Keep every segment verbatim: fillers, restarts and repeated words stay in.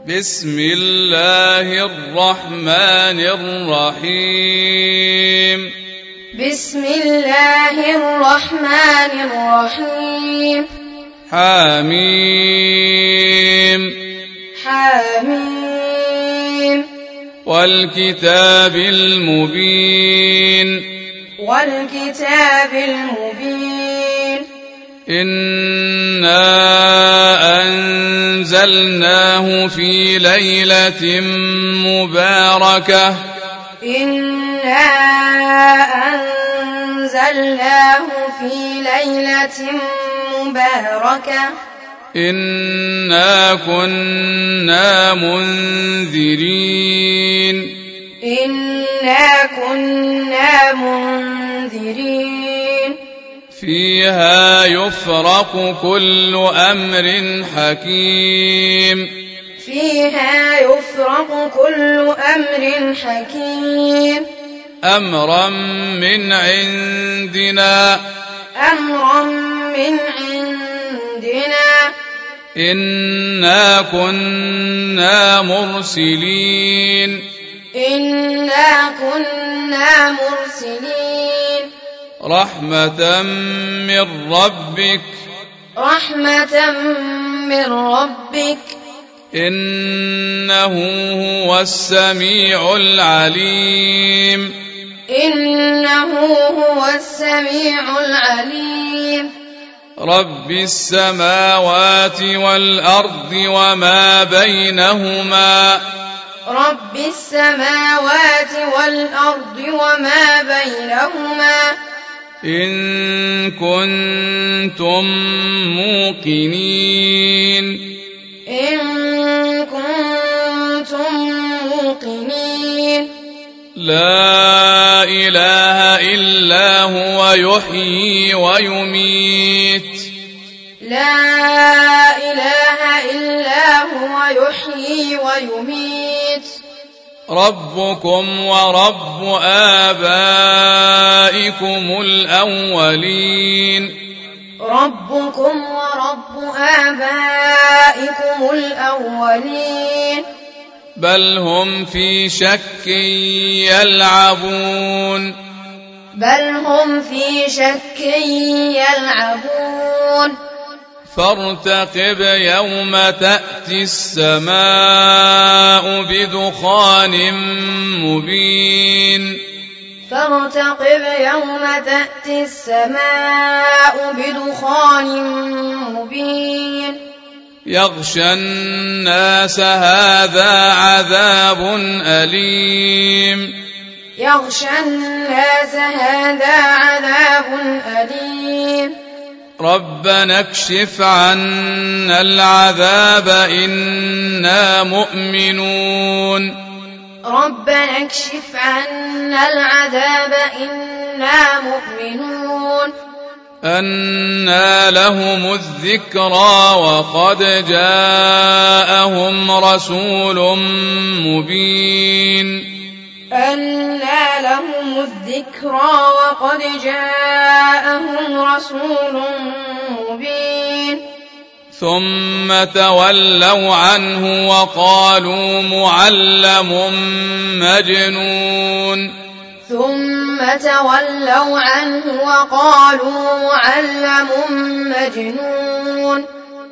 بسم الله الرحمن الرحيم بسم الله الرحمن الرحيم حميم حميم والكتاب المبين والكتاب المبين إنا أنزلناه في ليلة مباركة إنا أنزلناه في ليلة مباركة إنا كنا منذرين إنا كنا منذرين فيها يفرق كل أمر حكيم فيها يفرق كل أمر حكيم أمرا من عندنا أمرا من عندنا إنا كنا مرسلين إنا كنا مرسلين رحمة من ربك رحمة من ربك إنه هو السميع العليم إنه هو السميع العليم رب السماوات والأرض وما بينهما رب السماوات والأرض وما بينهما إن كنتم موقنين إن كنتم موقنين لا إله إلا هو يحيي ويميت لا إله إلا هو يحيي ويميت ربكم ورب آبائكم الأولين ربكم ورب آبائكم الأولين بل هم في شك يلعبون بل هم في شك يلعبون فارتقب يوم تأتي السماء بدخان مبين فارتقب يوم تأتي السماء بدخان مبين يغشى الناس هذا عذاب أليم يغشى الناس هذا عذاب أليم ربنا اكشف عنا العذاب إنا مؤمنون ربنا اكشف عنا العذاب إنا مؤمنون أنى لهم الذكرى وقد جاءهم رسول مبين أنى لهم الذكرى وقد جاءهم رسول مبين ثم تولوا عنه وقالوا معلم مجنون ثم تولوا عنه وقالوا معلم مجنون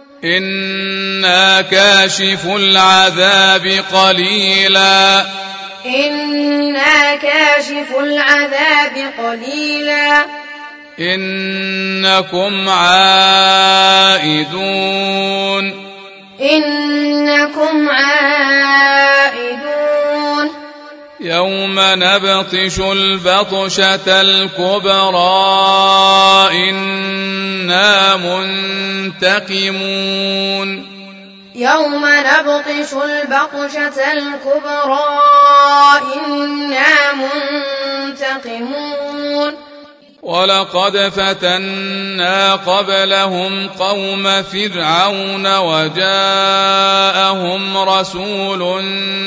إنا كاشف العذاب قليلا إنا كاشف العذاب قليلا إنكم عائدون إنكم عائدون يوم نبطش البطشة الكبرى إنا منتقمون يوم نبطش البطشة الكبرى إنا منتقمون ولقد فتنا قبلهم قوم فرعون وجاءهم رسول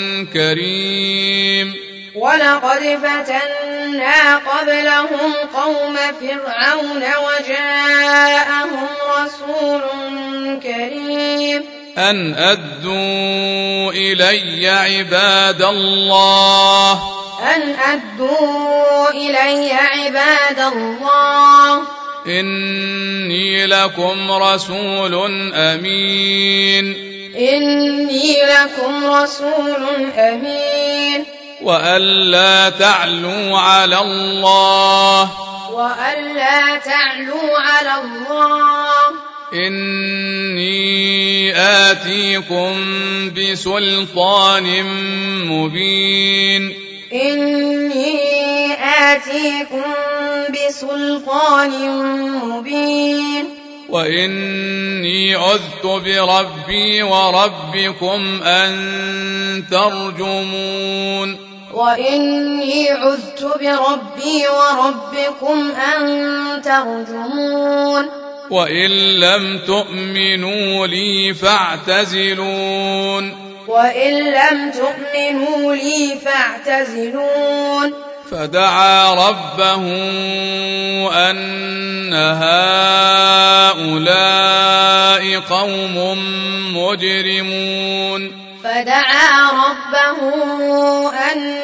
كريم ولقد فتنا قبلهم قوم فرعون وجاءهم رسول كريم أن أدوا إلي عباد الله أن أدوا إلي عباد الله إني لكم رسول أمين إني لكم رسول أمين وألا تعلوا على الله وألا تعلوا على الله إني آتيكم بسلطان مبين إني آتيكم بسلطان مبين وإني عذت بربي وربكم أن ترجمون وإني عذت بربي وربكم أن ترجمون وإن لم تؤمنوا لي فاعتزلون وإن لم تؤمنوا لي فاعتزلون فدعا ربه أن هؤلاء قوم مجرمون فدعا ربه أن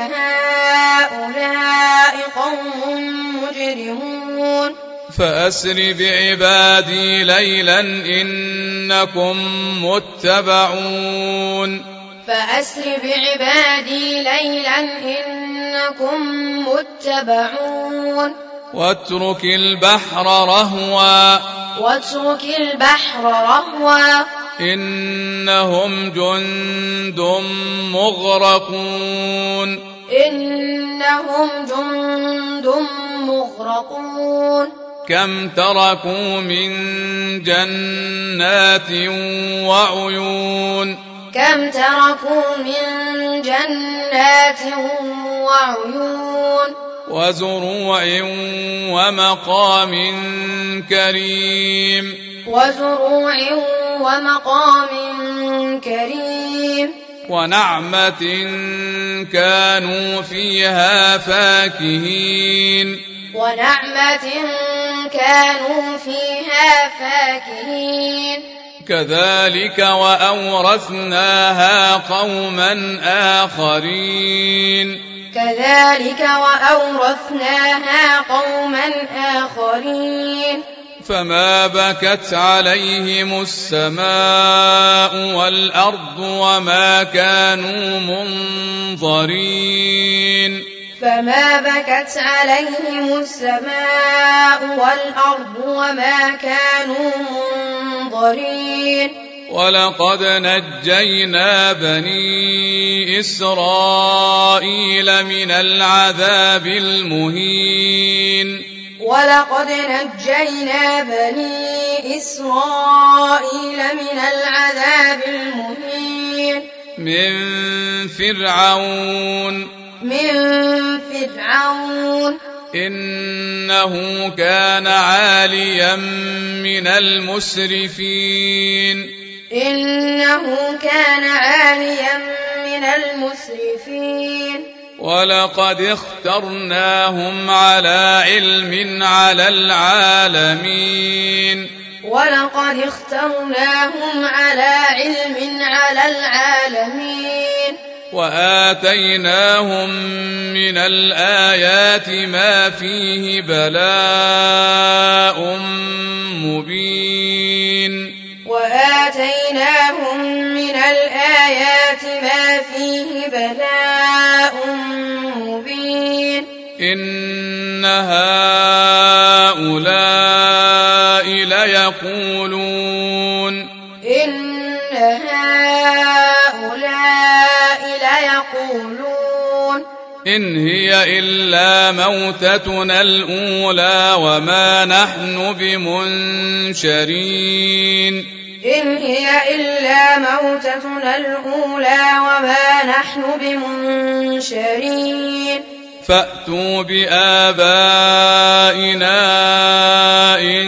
هؤلاء قوم مجرمون فأسر بعبادي ليلا إنكم متبعون فأسر بعبادي ليلا إنكم متبعون واترك البحر رهوا واترك البحر رهوا إنهم جند مغرقون إنهم جند مغرقون كم تركوا من جنات وعيون كم تركوا من جنات وعيون وزروع ومقام كريم وزروع ومقام كريم ونعمة كانوا فيها فاكهين ونعمة كانوا فيها فاكهين كذلك وأورثناها قوما آخرين كذلك وأورثناها قوما آخرين فما بكت عليهم السماء والأرض وما كانوا منظرين فما بكت عليهم السماء والأرض وما كانوا منظرين ولقد نجينا بني إسرائيل من العذاب المهين ولقد نجينا بني إسرائيل من العذاب المهين من فرعون من فرعون إنه كان عاليا من المسرفين إنه كان عاليا من المسرفين ولقد اخترناهم على علم على العالمين ولقد اخترناهم على علم على العالمين وآتيناهم من الآيات ما فيه بلاء مبين وآتيناهم من الآيات ما فيه بلاء مبين إن هؤلاء ليقولون إن هؤلاء ليقولون إن هي إلا موتتنا الأولى وما نحن بمنشرين إن هي إلا موتتنا الأولى وما نحن بمنشرين فأتوا بآبائنا إن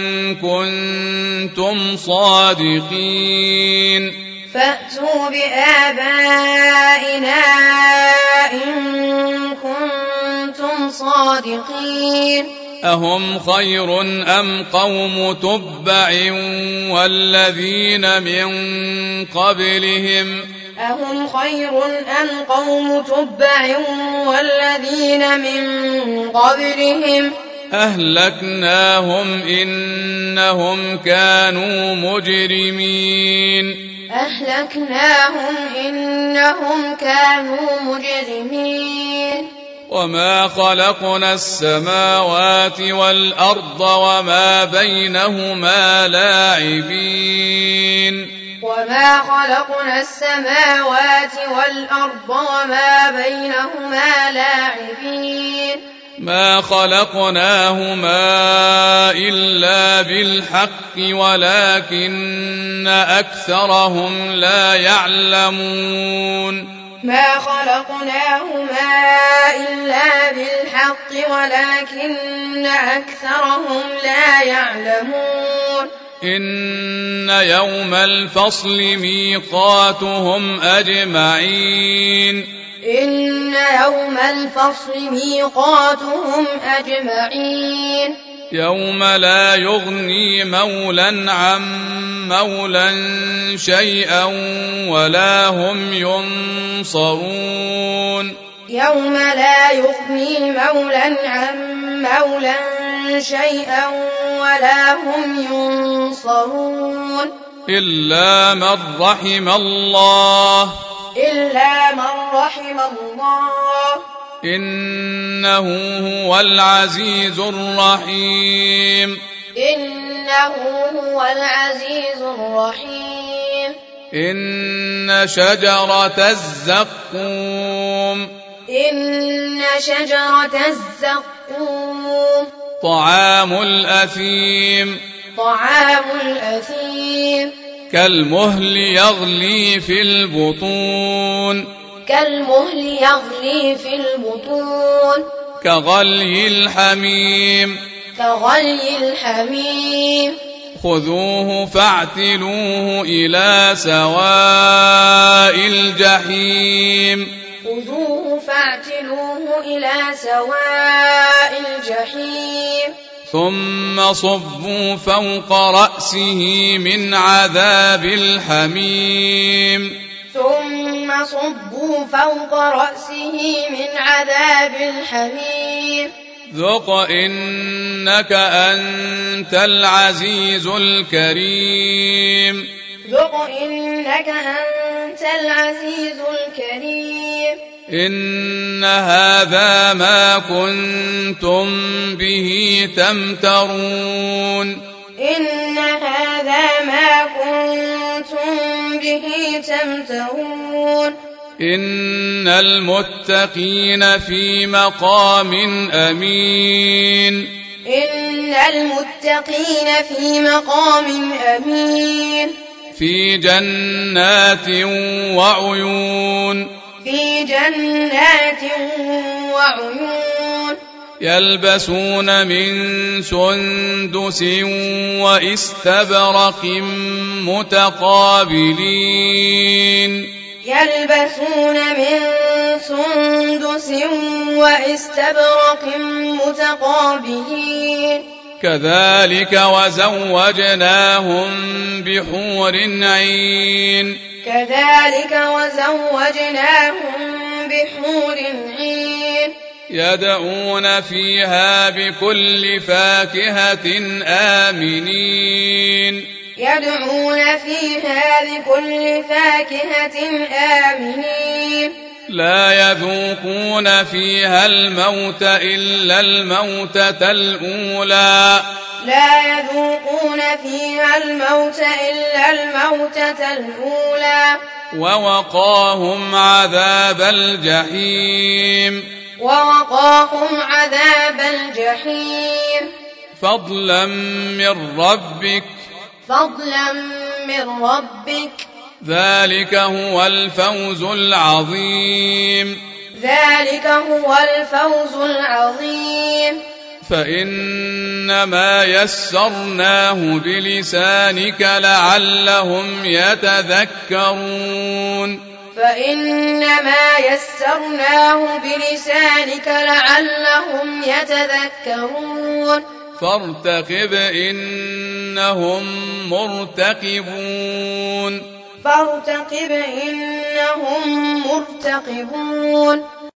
كنتم صادقين فأتوا بآبائنا إن كنتم صادقين أهم خير أم قوم تبع والذين من قبلهم أهم خير أم قوم تبع والذين من قبلهم أهلكناهم إنهم كانوا مجرمين أهلكناهم إنهم كانوا مجرمين وما خلقنا السماوات والأرض وما بينهما لاعبين وما خلقنا السماوات والأرض وما بينهما لاعبين ما خلقناهما إلا بالحق ولكن أكثرهم لا يعلمون ما خلقناهما إلا بالحق ولكن أكثرهم لا يعلمون إن يوم الفصل ميقاتهم أجمعين إن يوم الفصل ميقاتهم أجمعين يوم لا يغني مولا عن مولا شيئا ولا هم ينصرون يوم لا يغني مولا عن مولا شيئا ولا هم ينصرون إلا من رحم الله إلا من رحم الله إنه هو العزيز الرحيم إنه هو العزيز الرحيم إن شجرة الزقوم إن شجرة الزقوم طعام الأثيم طعام الأثيم كالمهل يغلي في البطون كالمهل يغلي في البطون كغلي الحميم كغلي الحميم خذوه فاعتلوه إلى سواء الجحيم خذوه فاعتلوه إلى سواء الجحيم ثم صبوا فوق رأسه من عذاب الحميم ثم صبوا فوق رأسه من عذاب الحميم ذق إنك أنت العزيز الكريم ذق إنك أنت العزيز الكريم إن هذا ما كنتم به تمترون إن هذا ما كنتم به تمترون إن المتقين في مقام أمين إن المتقين في مقام أمين في جنات وعيون في جنات وعيون يلبسون من سندس وإستبرق متقابلين يلبسون من سندس وإستبرق متقابلين كذلك وزوجناهم بحور عين كذلك وزوجناهم بحور عين يدعون فيها بكل فاكهة آمنين يدعون فيها بكل فاكهة آمنين لا يذوقون فيها الموت إلا الموتة الأولى لا يذوقون فيها الموت إلا الموتة الأولى ووقاهم عذاب الجحيم ووقاهم عذاب الجحيم فضلا من ربك فضلا من ربك ذلك هو الفوز العظيم ذلك هو الفوز العظيم فإنما يسرناه بلسانك لعلهم يتذكرون فإنما يسرناه بلسانك لعلهم يتذكرون فارتقب إنهم مرتقبون فارتقب إنهم مرتقبون